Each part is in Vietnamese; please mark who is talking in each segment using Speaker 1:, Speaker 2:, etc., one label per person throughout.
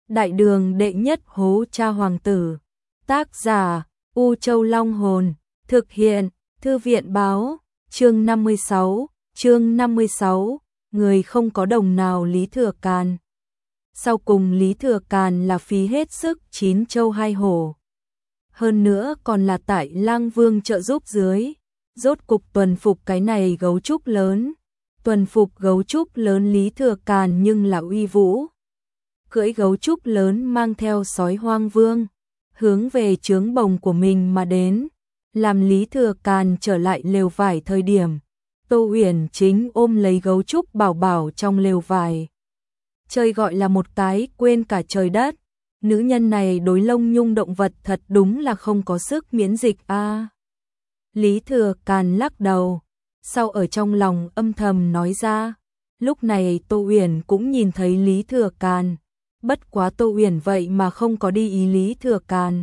Speaker 1: Đại đường đệ nhất hố cha hoàng tử. Tác giả U Châu Long Hồn. Thực hiện Thư viện Báo. Chương 56. Người không có đồng nào Lý Thừa Càn. Sau cùng Lý Thừa Càn là phí hết sức 9 châu 2 hổ. Hơn nữa còn là tại Lang Vương trợ giúp dưới. Rốt cục tuần phục cái này gấu trúc lớn. Tuần phục gấu trúc lớn Lý Thừa Càn nhưng là uy vũ. Cưỡi gấu trúc lớn mang theo sói hoang vương, hướng về trướng bồng của mình mà đến. Làm Lý Thừa Càn trở lại lều vải thời điểm, Tô Uyển chính ôm lấy gấu trúc bảo bảo trong lều vải. Chơi gọi là một cái quên cả trời đất. Nữ nhân này đối lông nhung động vật thật đúng là không có sức miễn dịch a. Lý Thừa Càn lắc đầu, sau ở trong lòng âm thầm nói ra. Lúc này Tô Uyển cũng nhìn thấy Lý Thừa Càn, bất quá Tô Uyển vậy mà không có đi ý Lý Thừa Càn,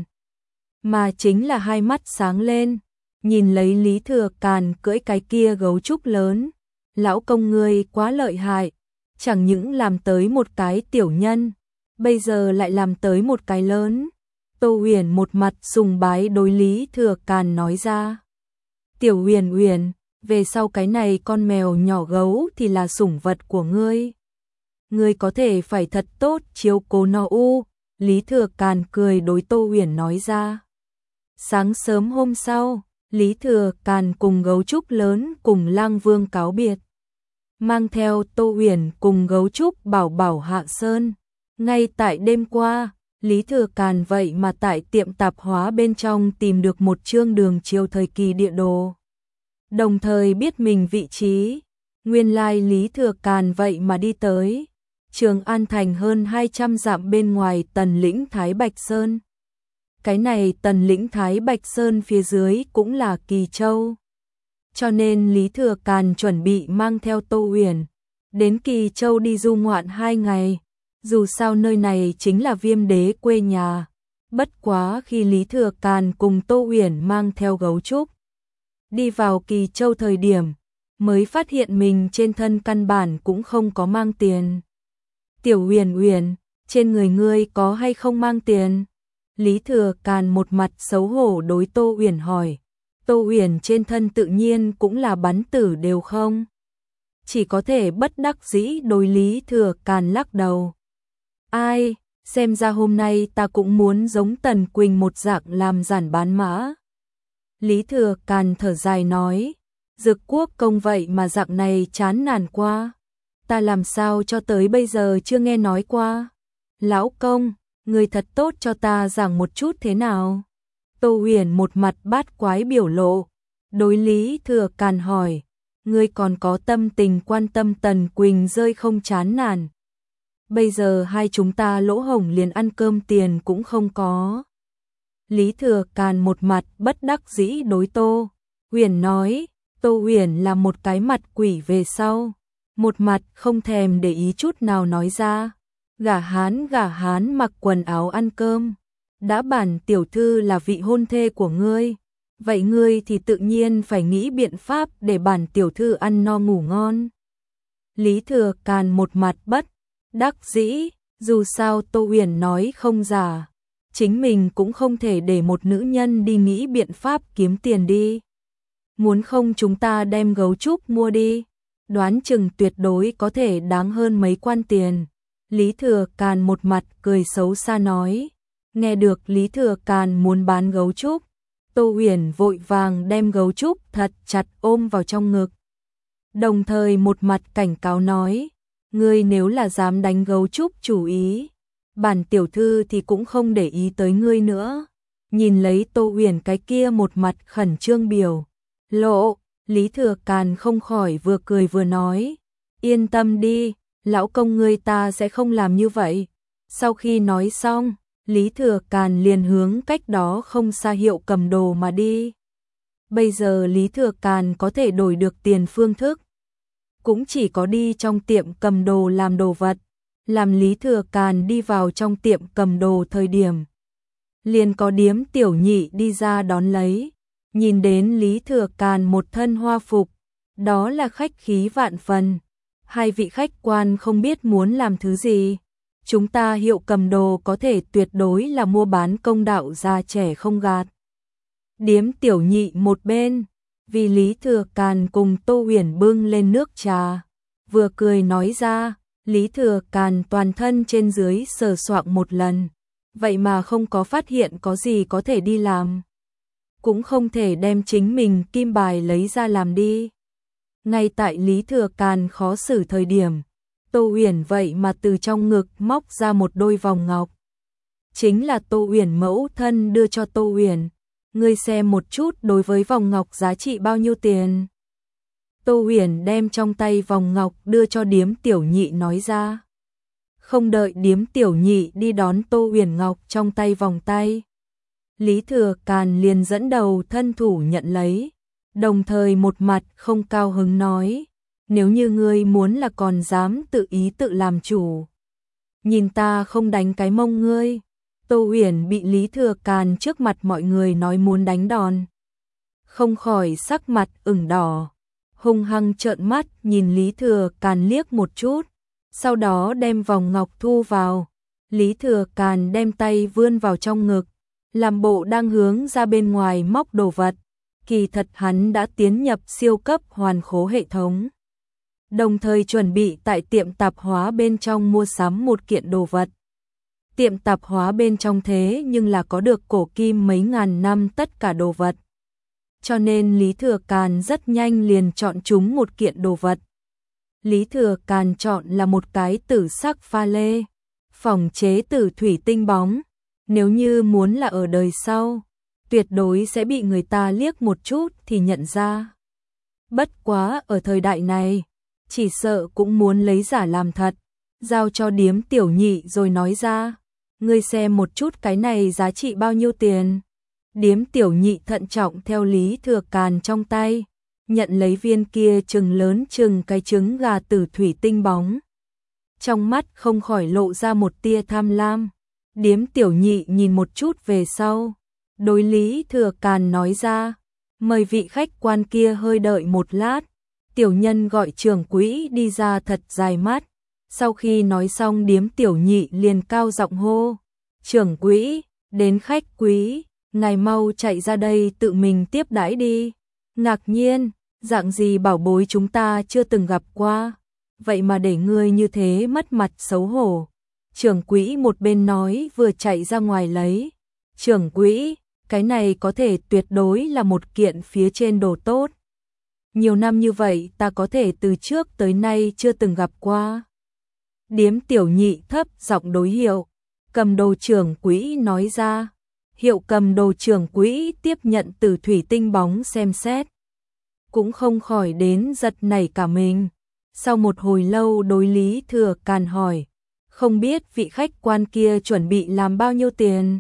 Speaker 1: mà chính là hai mắt sáng lên, nhìn lấy Lý Thừa Càn cưỡi cái kia gấu trúc lớn. Lão công ngươi quá lợi hại, chẳng những làm tới một cái tiểu nhân, bây giờ lại làm tới một cái lớn. Tô Uyển một mặt sùng bái đối Lý Thừa Càn nói ra. Tiểu Uyển Uyển, về sau cái này con mèo nhỏ gấu thì là sủng vật của ngươi. Ngươi có thể phải thật tốt chiếu cố nó u. Lý Thừa Càn cười đối Tô Uyển nói ra. Sáng sớm hôm sau, Lý Thừa Càn cùng gấu trúc lớn cùng Lang Vương cáo biệt, mang theo Tô Uyển cùng gấu trúc bảo bảo hạ sơn. Ngay tại đêm qua, Lý Thừa Càn vậy mà tại tiệm tạp hóa bên trong tìm được một chương đường chiều thời kỳ địa đồ, đồng thời biết mình vị trí. Nguyên lai Lý Thừa Càn vậy mà đi tới Trường An thành hơn 200 dặm bên ngoài Tần lĩnh Thái Bạch Sơn. Cái này Tần lĩnh Thái Bạch Sơn phía dưới cũng là Kỳ Châu. Cho nên Lý Thừa Càn chuẩn bị mang theo Tô Uyển đến Kỳ Châu đi du ngoạn 2 ngày. Dù sao nơi này chính là Viêm đế quê nhà. Bất quá khi Lý Thừa Càn cùng Tô Uyển mang theo gấu trúc đi vào Kỳ Châu thời điểm, mới phát hiện mình trên thân căn bản cũng không có mang tiền. Tiểu Uyển Uyển, trên người ngươi có hay không mang tiền? Lý Thừa Càn một mặt xấu hổ đối Tô Uyển hỏi. Tô Uyển trên thân tự nhiên cũng là bắn tử đều không. Chỉ có thể bất đắc dĩ đối Lý Thừa Càn lắc đầu. Ai, xem ra hôm nay ta cũng muốn giống Tần Quỳnh một dạng làm giản bán mã. Lý Thừa Càn thở dài nói. Dực Quốc công vậy mà dạng này chán nản qua. Ta làm sao cho tới bây giờ chưa nghe nói qua. Lão công, người thật tốt cho ta giảng một chút thế nào. Tô Uyển một mặt bát quái biểu lộ, đối Lý Thừa Càn hỏi. Ngươi còn có tâm tình quan tâm Tần Quỳnh rơi không chán nản. Bây giờ hai chúng ta lỗ hổng liền ăn cơm tiền cũng không có. Lý Thừa Càn một mặt bất đắc dĩ đối Tô Uyển nói. Tô Uyển là một cái mặt quỷ về sau, một mặt không thèm để ý chút nào nói ra. Gả hán mặc quần áo ăn cơm. Đã bản tiểu thư là vị hôn thê của ngươi, vậy ngươi thì tự nhiên phải nghĩ biện pháp để bản tiểu thư ăn no ngủ ngon. Lý Thừa Càn một mặt bất đắc dĩ, dù sao Tô Uyển nói không giả, chính mình cũng không thể để một nữ nhân đi nghĩ biện pháp kiếm tiền đi. Muốn không chúng ta đem gấu trúc mua đi, đoán chừng tuyệt đối có thể đáng hơn mấy quan tiền. Lý Thừa Càn một mặt cười xấu xa nói. Nghe được Lý Thừa Càn muốn bán gấu trúc, Tô Uyển vội vàng đem gấu trúc thật chặt ôm vào trong ngực, đồng thời một mặt cảnh cáo nói. Ngươi nếu là dám đánh gấu trúc chủ ý, bản tiểu thư thì cũng không để ý tới ngươi nữa. Nhìn lấy Tô Uyển cái kia một mặt khẩn trương biểu lộ, Lý Thừa Càn không khỏi vừa cười vừa nói. Yên tâm đi, lão công ngươi ta sẽ không làm như vậy. Sau khi nói xong, Lý Thừa Càn liền hướng cách đó không xa hiệu cầm đồ mà đi. Bây giờ Lý Thừa Càn có thể đổi được tiền phương thức, cũng chỉ có đi trong tiệm cầm đồ làm đồ vật. Làm Lý Thừa Càn đi vào trong tiệm cầm đồ thời điểm, liền có điếm tiểu nhị đi ra đón lấy. Nhìn đến Lý Thừa Càn một thân hoa phục, đó là khách khí vạn phần. Hai vị khách quan không biết muốn làm thứ gì, chúng ta hiệu cầm đồ có thể tuyệt đối là mua bán công đạo, già trẻ không gạt. Điếm Tiểu Nhị một bên, vì Lý Thừa Càn cùng Tô Huyền bưng lên nước trà, vừa cười nói ra. Lý Thừa Càn toàn thân trên dưới sờ soạng một lần, vậy mà không có phát hiện có gì có thể đi làm. Cũng không thể đem chính mình kim bài lấy ra làm đi. Ngay tại Lý Thừa Càn khó xử thời điểm, Tô Huyền vậy mà từ trong ngực móc ra một đôi vòng ngọc. Chính là Tô Huyền mẫu thân đưa cho Tô Huyền. Ngươi xem một chút đối với vòng ngọc giá trị bao nhiêu tiền. Tô Huyền đem trong tay vòng ngọc đưa cho Điếm Tiểu Nhị nói ra. Không đợi Điếm Tiểu Nhị đi đón Tô Huyền ngọc trong tay vòng tay, Lý Thừa Càn liền dẫn đầu thân thủ nhận lấy, đồng thời một mặt không cao hứng nói, nếu như ngươi muốn là còn dám tự ý tự làm chủ, nhìn ta không đánh cái mông ngươi. Tô Huyền bị Lý Thừa Càn trước mặt mọi người nói muốn đánh đòn, không khỏi sắc mặt ửng đỏ, hung hăng trợn mắt nhìn Lý Thừa Càn liếc một chút, sau đó đem vòng ngọc thu vào. Lý Thừa Càn đem tay vươn vào trong ngực, làm bộ đang hướng ra bên ngoài móc đồ vật, kỳ thật hắn đã tiến nhập siêu cấp hoàn khố hệ thống, đồng thời chuẩn bị tại tiệm tạp hóa bên trong mua sắm một kiện đồ vật. Tiệm tạp hóa bên trong thế nhưng là có được cổ kim mấy ngàn năm tất cả đồ vật, cho nên Lý Thừa Càn rất nhanh liền chọn chúng một kiện đồ vật. Lý Thừa Càn chọn là một cái tử sắc pha lê, phòng chế từ thủy tinh bóng. Nếu như muốn là ở đời sau, tuyệt đối sẽ bị người ta liếc một chút thì nhận ra. Bất quá ở thời đại này, chỉ sợ cũng muốn lấy giả làm thật, giao cho Điếm Tiểu Nhị rồi nói ra, ngươi xem một chút cái này giá trị bao nhiêu tiền. Điếm Tiểu Nhị thận trọng theo Lý Thừa Càn trong tay, nhận lấy viên kia chừng lớn chừng cái trứng gà từ thủy tinh bóng. Trong mắt không khỏi lộ ra một tia tham lam. Điếm Tiểu Nhị nhìn một chút về sau, đối Lý Thừa Càn nói ra, mời vị khách quan kia hơi đợi một lát. Tiểu nhân gọi trưởng quỹ đi ra thật dài mắt. Sau khi nói xong Điếm Tiểu Nhị liền cao giọng hô, trưởng quỹ, đến khách quý, ngài mau chạy ra đây tự mình tiếp đãi đi. Ngạc nhiên, dạng gì bảo bối chúng ta chưa từng gặp qua, vậy mà để ngươi như thế mất mặt xấu hổ. Trưởng quỹ một bên nói vừa chạy ra ngoài lấy. Trưởng quỹ, cái này có thể tuyệt đối là một kiện phía trên đồ tốt. Nhiều năm như vậy ta có thể từ trước tới nay chưa từng gặp qua. Điếm Tiểu Nhị thấp giọng đối Hiệu Cầm Đồ trưởng quỹ nói ra. Hiệu Cầm Đồ trưởng quỹ tiếp nhận từ thủy tinh bóng xem xét, cũng không khỏi đến giật nảy cả mình. Sau một hồi lâu đối Lý Thừa Càn hỏi, không biết vị khách quan kia chuẩn bị làm bao nhiêu tiền?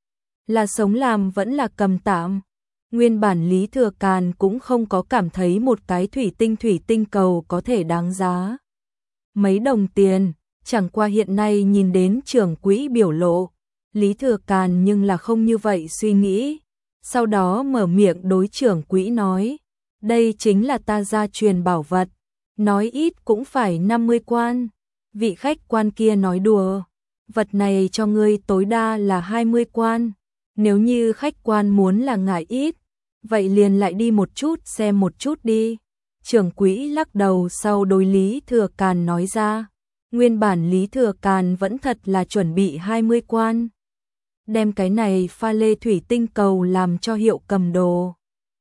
Speaker 1: Là sống làm vẫn là cầm tạm? Nguyên bản Lý Thừa Càn cũng không có cảm thấy một cái thủy tinh cầu có thể đáng giá mấy đồng tiền, chẳng qua hiện nay nhìn đến trưởng quỹ biểu lộ, Lý Thừa Càn nhưng là không như vậy suy nghĩ. Sau đó mở miệng đối trưởng quỹ nói, đây chính là ta gia truyền bảo vật, nói ít cũng phải 50 quan. Vị khách quan kia nói đùa, vật này cho ngươi tối đa là 20 quan, nếu như khách quan muốn là ngại ít, vậy liền lại đi một chút xem một chút đi. Trưởng quỹ lắc đầu sau đối Lý Thừa Càn nói ra, nguyên bản Lý Thừa Càn vẫn thật là chuẩn bị 20 quan, đem cái này pha lê thủy tinh cầu làm cho Hiệu Cầm Đồ.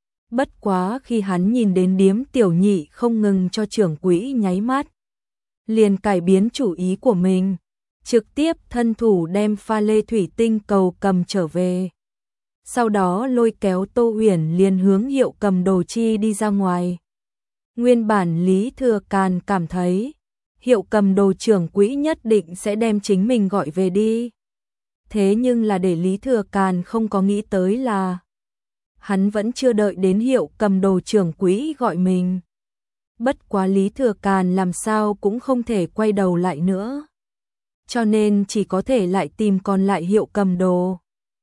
Speaker 1: Bất quá khi hắn nhìn đến Điếm Tiểu Nhị không ngừng cho trưởng quỹ nháy mắt, liền cải biến chủ ý của mình, trực tiếp thân thủ đem pha lê thủy tinh cầu cầm trở về. Sau đó lôi kéo Tô Huyền liền hướng Hiệu Cầm Đồ chi đi ra ngoài. Nguyên bản Lý Thừa Càn cảm thấy Hiệu Cầm Đồ trưởng quỹ nhất định sẽ đem chính mình gọi về đi. Thế nhưng là để Lý Thừa Càn không có nghĩ tới là hắn vẫn chưa đợi đến Hiệu Cầm Đồ trưởng quỹ gọi mình. Bất quá Lý Thừa Càn làm sao cũng không thể quay đầu lại nữa, cho nên chỉ có thể lại tìm còn lại Hiệu Cầm Đồ.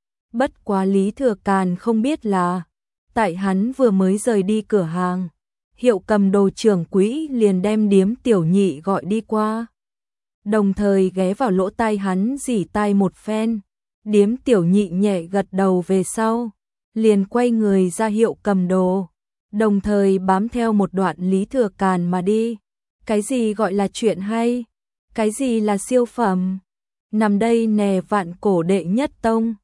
Speaker 1: Bất quá Lý Thừa Càn không biết là tại hắn vừa mới rời đi cửa hàng, Hiệu Cầm Đồ trưởng quỹ liền đem Điếm Tiểu Nhị gọi đi qua. đồng thời ghé vào lỗ tai hắn rỉ tai một phen. Điếm Tiểu Nhị nhẹ gật đầu về sau, liền quay người ra hiệu cầm đồ, đồng thời bám theo một đoạn Lý Thừa Càn mà đi. Cái gì gọi là chuyện hay? Cái gì là siêu phẩm? Nằm đây nè, vạn cổ đệ nhất tông.